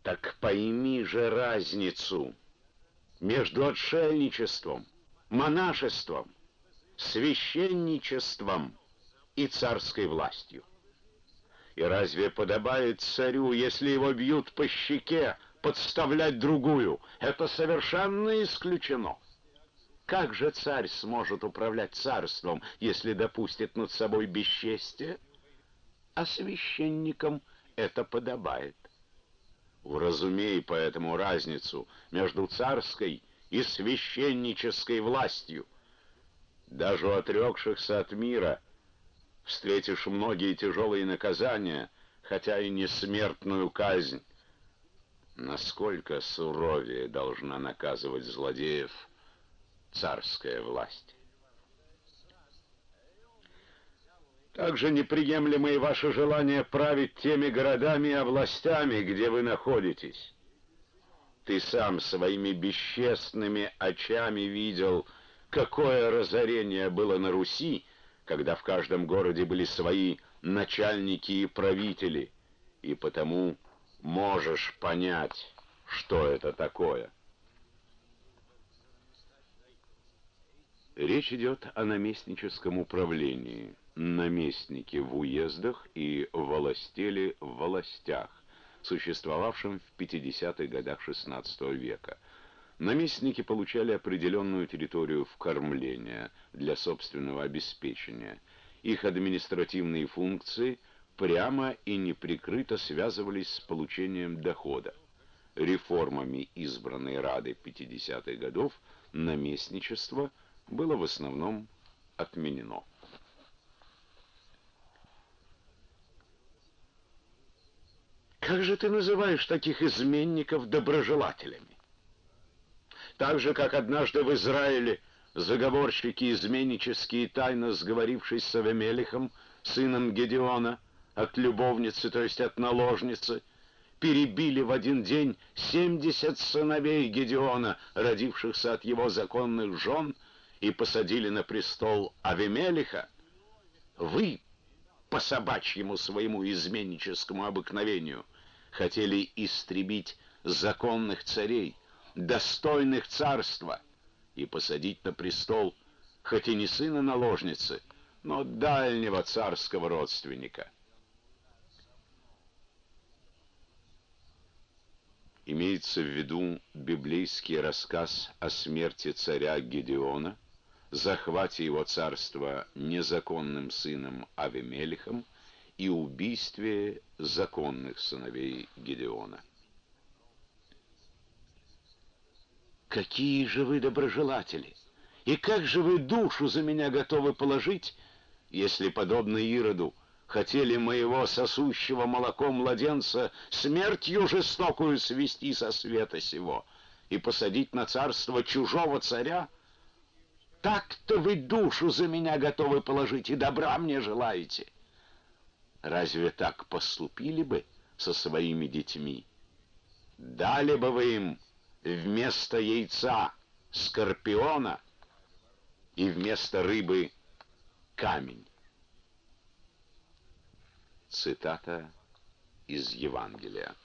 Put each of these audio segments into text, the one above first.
Так пойми же разницу между отшельничеством, монашеством, священничеством и царской властью. И разве подобает царю, если его бьют по щеке, подставлять другую? Это совершенно исключено. Как же царь сможет управлять царством, если допустит над собой бесчестие? А священникам это подобает. Уразумей поэтому разницу между царской и священнической властью. Даже у отрекшихся от мира встретишь многие тяжелые наказания, хотя и не смертную казнь. Насколько суровее должна наказывать злодеев царская власть. Также неприемлемы и ваше желание править теми городами и областями, где вы находитесь. Ты сам своими бесчестными очами видел, какое разорение было на Руси, когда в каждом городе были свои начальники и правители, и потому можешь понять, что это такое. Речь идет о наместническом управлении, наместнике в уездах и волостеле в волостях, существовавшем в 50-х годах XVI века. Наместники получали определенную территорию вкормления для собственного обеспечения. Их административные функции прямо и неприкрыто связывались с получением дохода. Реформами избранной Рады 50-х годов наместничество было в основном отменено. Как же ты называешь таких изменников доброжелателями? Так же, как однажды в Израиле заговорщики изменнические, тайно сговорившись с Авимелехом, сыном Гедеона, от любовницы, то есть от наложницы, перебили в один день 70 сыновей Гедеона, родившихся от его законных жен, и посадили на престол Авимелеха. Вы, по собачьему своему изменническому обыкновению, хотели истребить законных царей, достойных царства, и посадить на престол, хоть и не сына наложницы, но дальнего царского родственника. Имеется в виду библейский рассказ о смерти царя Гедеона, захвате его царства незаконным сыном Авимелехом и убийстве законных сыновей Гедеона. Какие же вы доброжелатели! И как же вы душу за меня готовы положить, если, подобно Ироду, хотели моего сосущего молоком младенца смертью жестокую свести со света сего и посадить на царство чужого царя? Так-то вы душу за меня готовы положить и добра мне желаете. Разве так поступили бы со своими детьми? Дали бы вы им вместо яйца скорпиона и вместо рыбы камень. Цитата из Евангелия.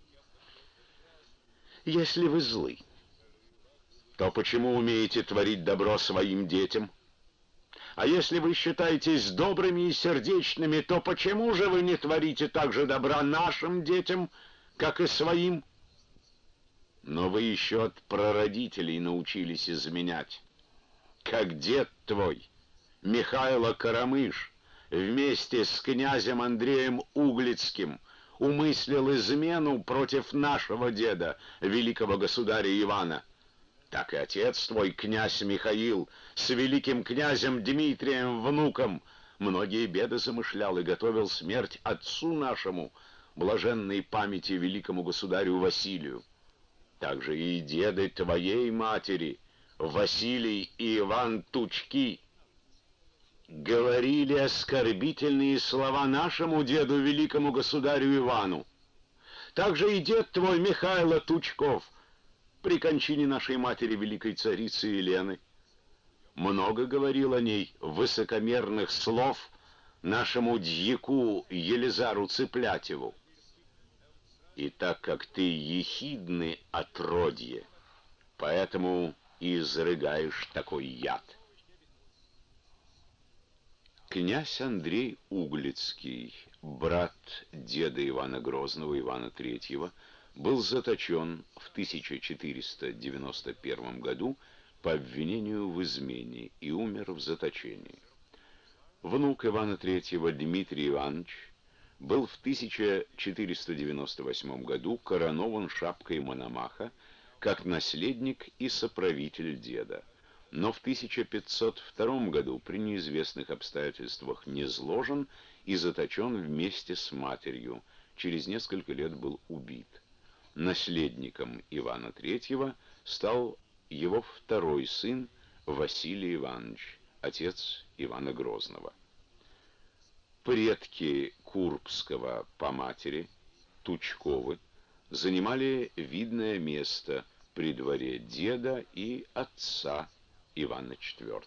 Если вы злы, то почему умеете творить добро своим детям? А если вы считаетесь добрыми и сердечными, то почему же вы не творите так же добра нашим детям, как и своим? Но вы еще от прародителей научились изменять. Как дед твой, Михайло Карамыш, вместе с князем Андреем Углицким умыслил измену против нашего деда, великого государя Ивана, так и отец твой, князь Михаил, с великим князем Дмитрием, внуком, многие беды замышлял и готовил смерть отцу нашему, блаженной памяти великому государю Василию. Также и деды твоей матери, Василий и Иван Тучки, говорили оскорбительные слова нашему деду, великому государю Ивану. Также и дед твой, Михайло Тучков, при кончине нашей матери, великой царицы Елены, много говорил о ней высокомерных слов нашему дьяку Елизару Цыплятеву. И так как ты ехидный отродье, поэтому и изрыгаешь такой яд. Князь Андрей Углицкий, брат деда Ивана Грозного, Ивана III, был заточен в 1491 году по обвинению в измене и умер в заточении. Внук Ивана III, Дмитрий Иванович, был в 1498 году коронован шапкой Мономаха как наследник и соправитель деда, но в 1502 году при неизвестных обстоятельствах низложен и заточен вместе с матерью, через несколько лет был убит. Наследником Ивана III стал его второй сын Василий Иванович, отец Ивана Грозного. Предки Курбского по матери, Тучковы, занимали видное место при дворе деда и отца Ивана IV.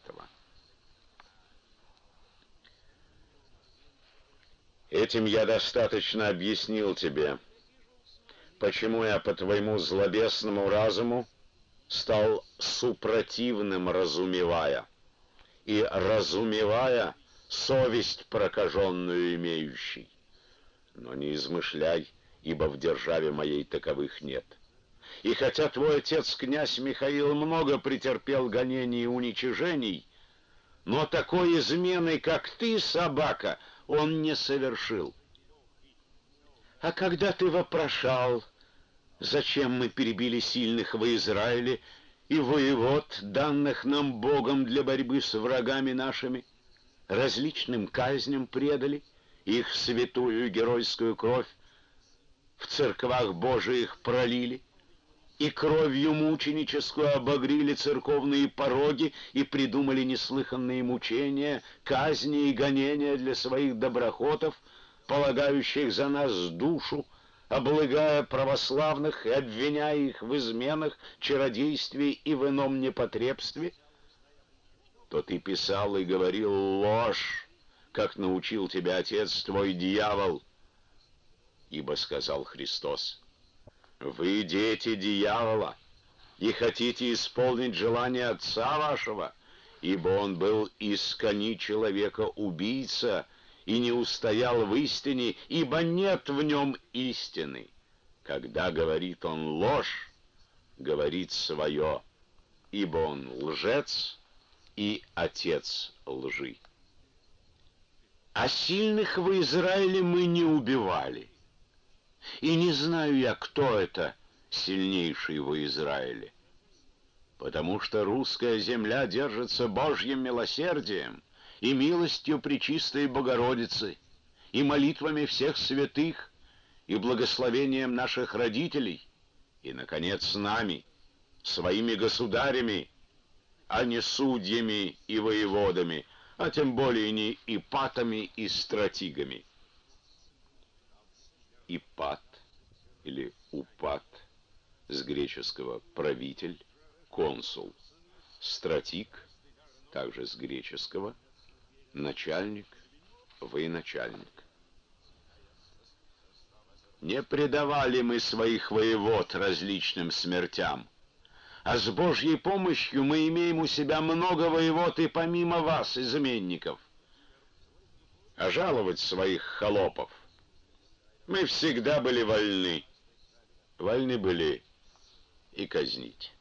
Этим я достаточно объяснил тебе, почему я по твоему злобесному разуму стал супротивным, разумевая, и разумевая совесть прокаженную имеющий. Но не измышляй, ибо в державе моей таковых нет. И хотя твой отец, князь Михаил, много претерпел гонений и уничижений, но такой измены, как ты, собака, он не совершил. А когда ты вопрошал, зачем мы перебили сильных во Израиле и воевод, данных нам Богом для борьбы с врагами нашими, различным казням предали, их святую геройскую кровь в церквах Божиих пролили, и кровью мученическую обогрели церковные пороги и придумали неслыханные мучения, казни и гонения для своих доброхотов, полагающих за нас душу, облагая православных и обвиняя их в изменах, чародействе и в ином непотребстве, то ты писал и говорил ложь, как научил тебя отец твой дьявол. Ибо сказал Христос: вы дети дьявола и хотите исполнить желание отца вашего, ибо он был искони человека убийца и не устоял в истине, ибо нет в нем истины. Когда говорит он ложь, говорит свое, ибо он лжец и отец лжи. А сильных в Израиле мы не убивали. И не знаю я, кто это сильнейший во Израиле. Потому что русская земля держится Божьим милосердием и милостью Пречистой Богородицы, и молитвами всех святых, и благословением наших родителей, и, наконец, нами, своими государями, а не судьями и воеводами, а тем более не ипатами и стратигами. Ипат или упат с греческого правитель, консул, стратиг также с греческого начальник, военачальник. Не предавали мы своих воевод различным смертям, а с Божьей помощью мы имеем у себя много воевод и помимо вас, изменников. А жаловать своих холопов мы всегда были вольны. Вольны были и казнить.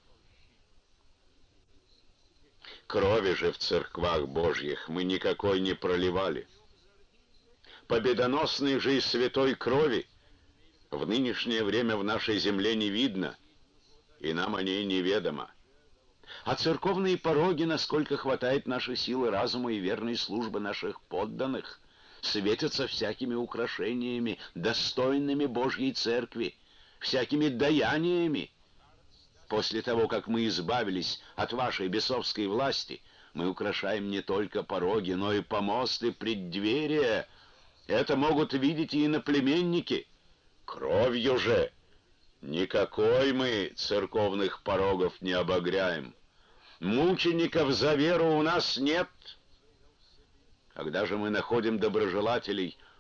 Крови же в церквах Божьих мы никакой не проливали. Победоносной же и святой крови в нынешнее время в нашей земле не видно, и нам о ней неведомо. А церковные пороги, насколько хватает нашей силы разума и верной службы наших подданных, светятся всякими украшениями, достойными Божьей Церкви, всякими даяниями. После того, как мы избавились от вашей бесовской власти, мы украшаем не только пороги, но и помосты, преддверия. Это могут видеть и иноплеменники. Кровью же никакой мы церковных порогов не обогряем. Мучеников за веру у нас нет. Когда же мы находим доброжелателей,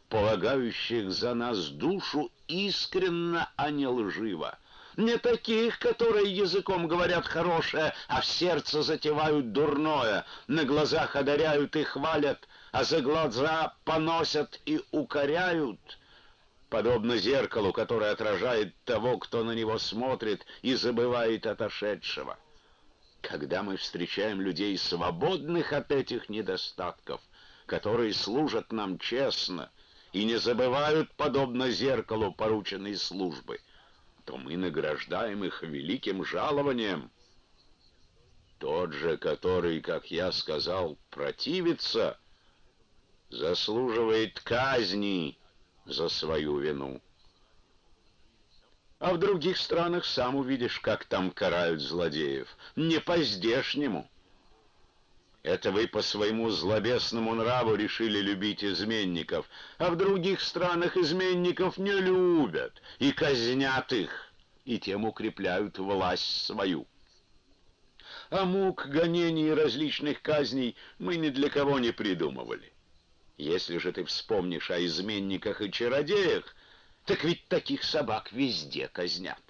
полагающих за нас душу искренно, а не лживо. Не таких, которые языком говорят хорошее, а в сердце затевают дурное, на глазах одаряют и хвалят, а за глаза поносят и укоряют, подобно зеркалу, которое отражает того, кто на него смотрит, и забывает отошедшего. Когда мы встречаем людей, свободных от этих недостатков, которые служат нам честно и не забывают, подобно зеркалу, порученной службы, то мы награждаем их великим жалованием. Тот же, который, как я сказал, противится, заслуживает казни за свою вину. А в других странах сам увидишь, как там карают злодеев. Не по-здешнему. Это вы по своему злобесному нраву решили любить изменников, а в других странах изменников не любят и казнят их, и тем укрепляют власть свою. А мук, гонений и различных казней мы ни для кого не придумывали. Если же ты вспомнишь о изменниках и чародеях, так ведь таких собак везде казнят.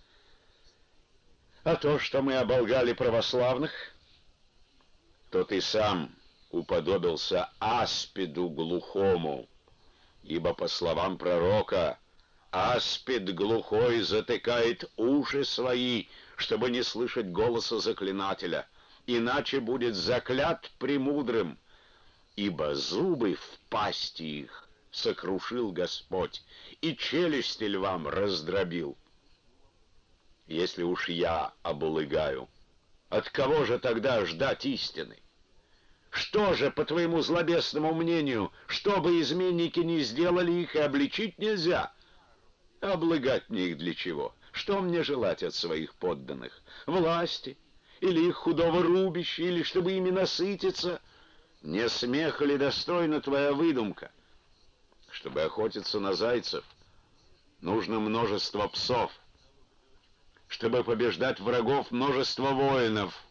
А то, что мы оболгали православных, то ты сам уподобился аспиду глухому, ибо, по словам пророка, аспид глухой затыкает уши свои, чтобы не слышать голоса заклинателя, иначе будет заклят премудрым, ибо зубы в пасти их сокрушил Господь, и челюсти львам раздробил. Если уж я обулыгаю, от кого же тогда ждать истины? Что же, по твоему злобесному мнению, что бы изменники ни сделали, их и обличить нельзя? Облыгать мне их для чего? Что мне желать от своих подданных? Власти? Или их худого рубища? Или чтобы ими насытиться? Не смеха ли достойна твоя выдумка? Чтобы охотиться на зайцев, нужно множество псов. Чтобы побеждать врагов, множество воинов.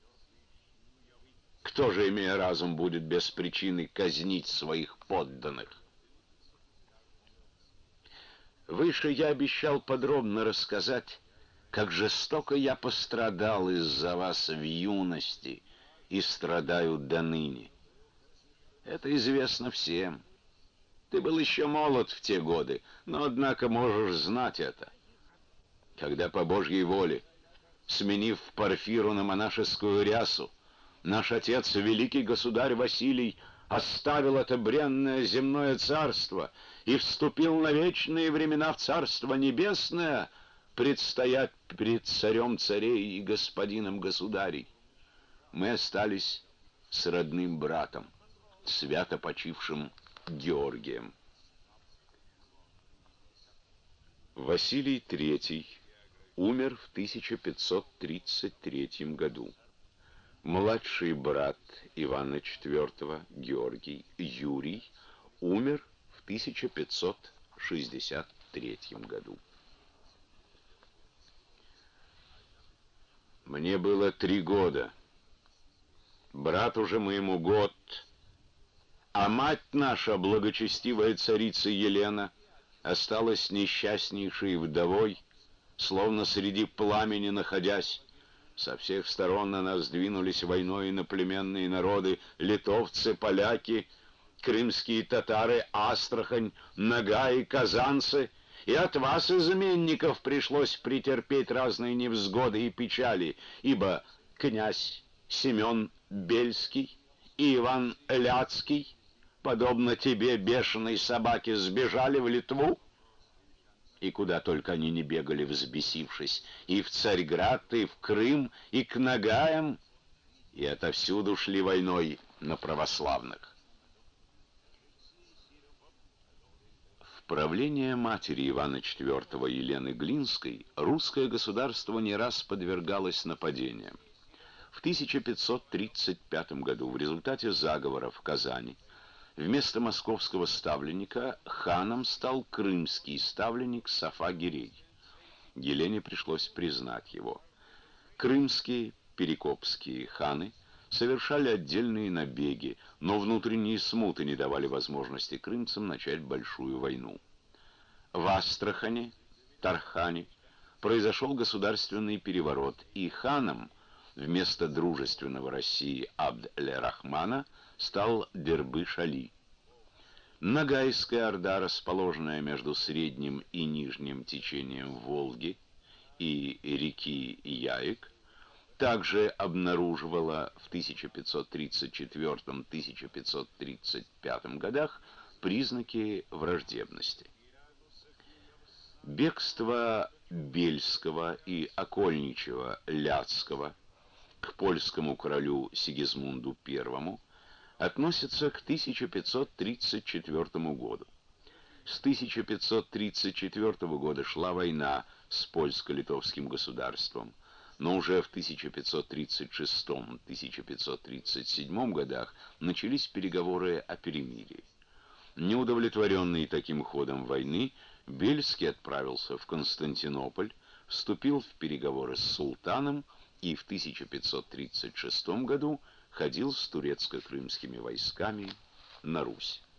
Кто же, имея разум, будет без причины казнить своих подданных? Выше я обещал подробно рассказать, как жестоко я пострадал из-за вас в юности и страдаю до ныне. Это известно всем. Ты был еще молод в те годы, но, однако, можешь знать это. Когда по Божьей воле, сменив парфиру на монашескую рясу, наш отец, великий государь Василий, оставил это бренное земное царство и вступил на вечные времена в царство небесное, предстоять пред царем царей и господином государей. Мы остались с родным братом, свято почившим Георгием. Василий III умер в 1533 году. Младший брат Ивана IV, Георгий, Юрий, умер в 1563 году. Мне было 3 года, брату же моему год, а мать наша, благочестивая царица Елена, осталась несчастнейшей вдовой, словно среди пламени находясь. Со всех сторон на нас двинулись войной иноплеменные народы: литовцы, поляки, крымские татары, Астрахань, Нагаи, казанцы. И от вас, изменников, пришлось претерпеть разные невзгоды и печали, ибо князь Семен Бельский и Иван Ляцкий, подобно тебе, бешеной собаке, сбежали в Литву, и куда только они не бегали, взбесившись, и в Царьград, и в Крым, и к Нагаям, и отовсюду шли войной на православных. В правление матери Ивана IV Елены Глинской русское государство не раз подвергалось нападениям. В 1535 году в результате заговора в Казани вместо московского ставленника ханом стал крымский ставленник Сафа-Гирей. Елене пришлось признать его. Крымские, перекопские ханы совершали отдельные набеги, но внутренние смуты не давали возможности крымцам начать большую войну. В Астрахани, Тархане, произошел государственный переворот, и ханом вместо дружественного России Абд-эль-Рахмана стал Дербыш-Али. Ногайская орда, расположенная между средним и нижним течением Волги и реки Яик, также обнаруживала в 1534-1535 годах признаки враждебности. Бегство Бельского и окольничего Ляцкого к польскому королю Сигизмунду I относится к 1534 году. С 1534 года шла война с польско-литовским государством, но уже в 1536-1537 годах начались переговоры о перемирии. Неудовлетворенный таким ходом войны, Бельский отправился в Константинополь, вступил в переговоры с султаном и в 1536 году ходил с турецко-крымскими войсками на Русь.